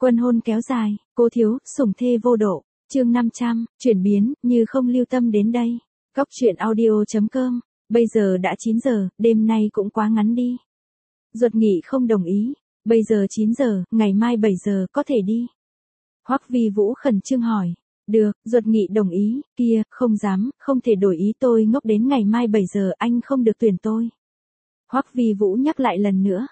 Quân hôn kéo dài, cố thiếu, sủng thê vô độ. Chương 500, chuyển biến, như không lưu tâm đến đây. Góc truyện audio.com. Bây giờ đã 9 giờ, đêm nay cũng quá ngắn đi. Duật Nghị không đồng ý. Bây giờ 9 giờ, ngày mai 7 giờ có thể đi. Hoắc Vi Vũ khẩn trương hỏi. Được, Duật Nghị đồng ý. Kia, không dám, không thể đổi ý, tôi ngốc đến ngày mai 7 giờ anh không được tuyển tôi. Hoắc Vi Vũ nhắc lại lần nữa.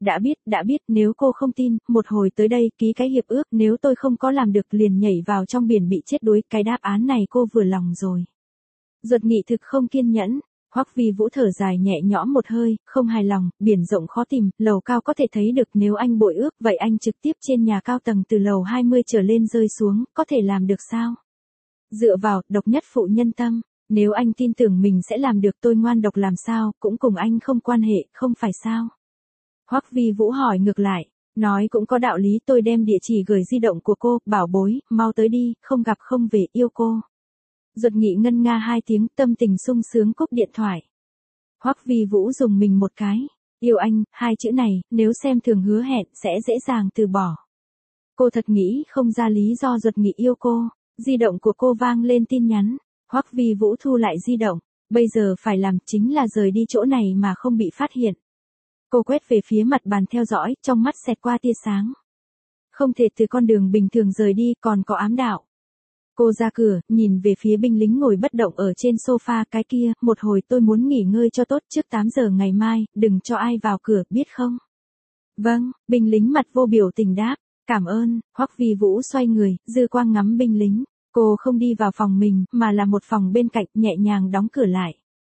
Đã biết, nếu cô không tin, một hồi tới đây ký cái hiệp ước, nếu tôi không có làm được liền nhảy vào trong biển bị chết đuối, cái đáp án này cô vừa lòng rồi. Duật Nghị thực không kiên nhẫn. Hoắc Vi Vũ thở dài nhẹ nhõm một hơi, không hài lòng, biển rộng khó tìm, lầu cao có thể thấy được, nếu anh bội ước, vậy anh trực tiếp trên nhà cao tầng từ lầu 20 trở lên rơi xuống, có thể làm được sao? Dựa vào, độc nhất phụ nhân tâm, nếu anh tin tưởng mình sẽ làm được, tôi ngoan độc làm sao, cũng cùng anh không quan hệ, không phải sao? Hoắc Vi Vũ hỏi ngược lại, nói cũng có đạo lý, tôi đem địa chỉ gửi di động của cô, bảo bối, mau tới đi, không gặp không về, yêu cô. Duật Nghị ngân nga 2 tiếng, tâm tình sung sướng cúp điện thoại. Hoắc Vi Vũ dùng mình một cái, yêu anh, 2 chữ này, nếu xem thường hứa hẹn, sẽ dễ dàng từ bỏ. Cô thật nghĩ không ra lý do Duật Nghị yêu cô. Di động của cô vang lên tin nhắn. Hoắc Vi Vũ thu lại di động, bây giờ phải làm chính là rời đi chỗ này mà không bị phát hiện. Cô quét về phía mặt bàn theo dõi, trong mắt xẹt qua tia sáng. Không thể từ con đường bình thường rời đi, còn có ám đạo. Cô ra cửa, nhìn về phía binh lính ngồi bất động ở trên sofa, cái kia, một hồi tôi muốn nghỉ ngơi cho tốt, trước 8 giờ ngày mai, đừng cho ai vào cửa, biết không? Vâng, binh lính mặt vô biểu tình đáp, cảm ơn. Hoắc Vi Vũ xoay người, dư quang ngắm binh lính. Cô không đi vào phòng mình, mà là một phòng bên cạnh, nhẹ nhàng đóng cửa lại.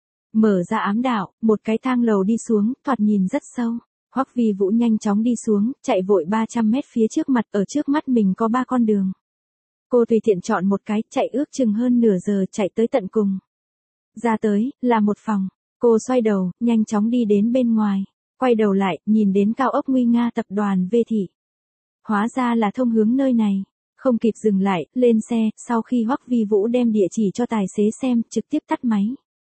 Mở ra ám đạo, một cái thang lầu đi xuống, thoạt nhìn rất sâu. Hoắc Vi Vũ nhanh chóng đi xuống, chạy vội 300 mét phía trước mặt, ở trước mắt mình có 3 con đường. Cô tùy tiện chọn một cái, chạy ước chừng hơn nửa giờ, chạy tới tận cùng. Ra tới, là một phòng. Cô xoay đầu, nhanh chóng đi đến bên ngoài. Quay đầu lại, nhìn đến cao ốc nguy nga tập đoàn V Thị. Hóa ra là thông hướng nơi này. Không kịp dừng lại, lên xe, sau khi Hoắc Vi Vũ đem địa chỉ cho tài xế xem, trực tiếp tắt máy.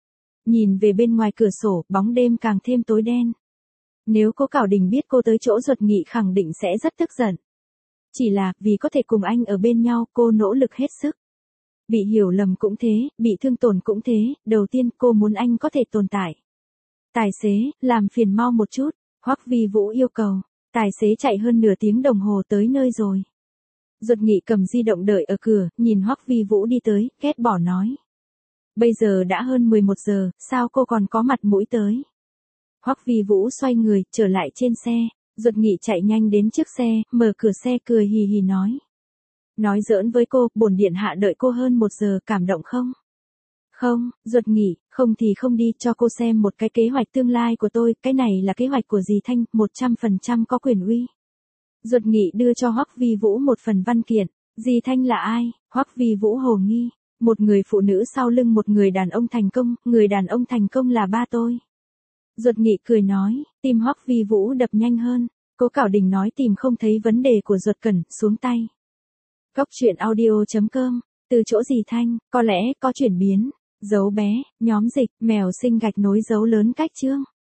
Nhìn về bên ngoài cửa sổ, bóng đêm càng thêm tối đen. Nếu cô Cảo Đình biết cô tới chỗ Duật Nghị khẳng định sẽ rất tức giận. Chỉ là, vì có thể cùng anh ở bên nhau, cô nỗ lực hết sức. Bị hiểu lầm cũng thế, bị thương tổn cũng thế, đầu tiên cô muốn anh có thể tồn tại. Tài xế, làm phiền mau một chút, Hoắc Vi Vũ yêu cầu. Tài xế chạy hơn nửa tiếng đồng hồ tới nơi rồi. Duật Nghị cầm di động đợi ở cửa, nhìn Hoắc Vi Vũ đi tới, ghét bỏ nói. Bây giờ đã hơn 11 giờ, sao cô còn có mặt mũi tới? Hoắc Vi Vũ xoay người, trở lại trên xe. Duật Nghị chạy nhanh đến trước xe, mở cửa xe cười hì hì nói. Nói giỡn với cô, bổn điện hạ đợi cô hơn 1 giờ, cảm động không? Không, Duật Nghị, không thì không đi, cho cô xem một cái kế hoạch tương lai của tôi, cái này là kế hoạch của dì Thanh, 100% có quyền uy. Duật Nghị đưa cho Hoắc Vi Vũ một phần văn kiện. Dì Thanh là ai? Hoắc Vi Vũ hồ nghi. Một người phụ nữ sau lưng một người đàn ông thành công, người đàn ông thành công là ba tôi. Duật Nghị cười nói, tim Hoắc Vi Vũ đập nhanh hơn. Cố Cảo Đình nói tìm không thấy vấn đề của Duật Cẩn, xuống tay. Góc truyện audio.com, từ chỗ dì Thanh, có lẽ có chuyển biến. Dấu bé, nhóm dịch, mèo sinh gạch nối dấu lớn cách chương.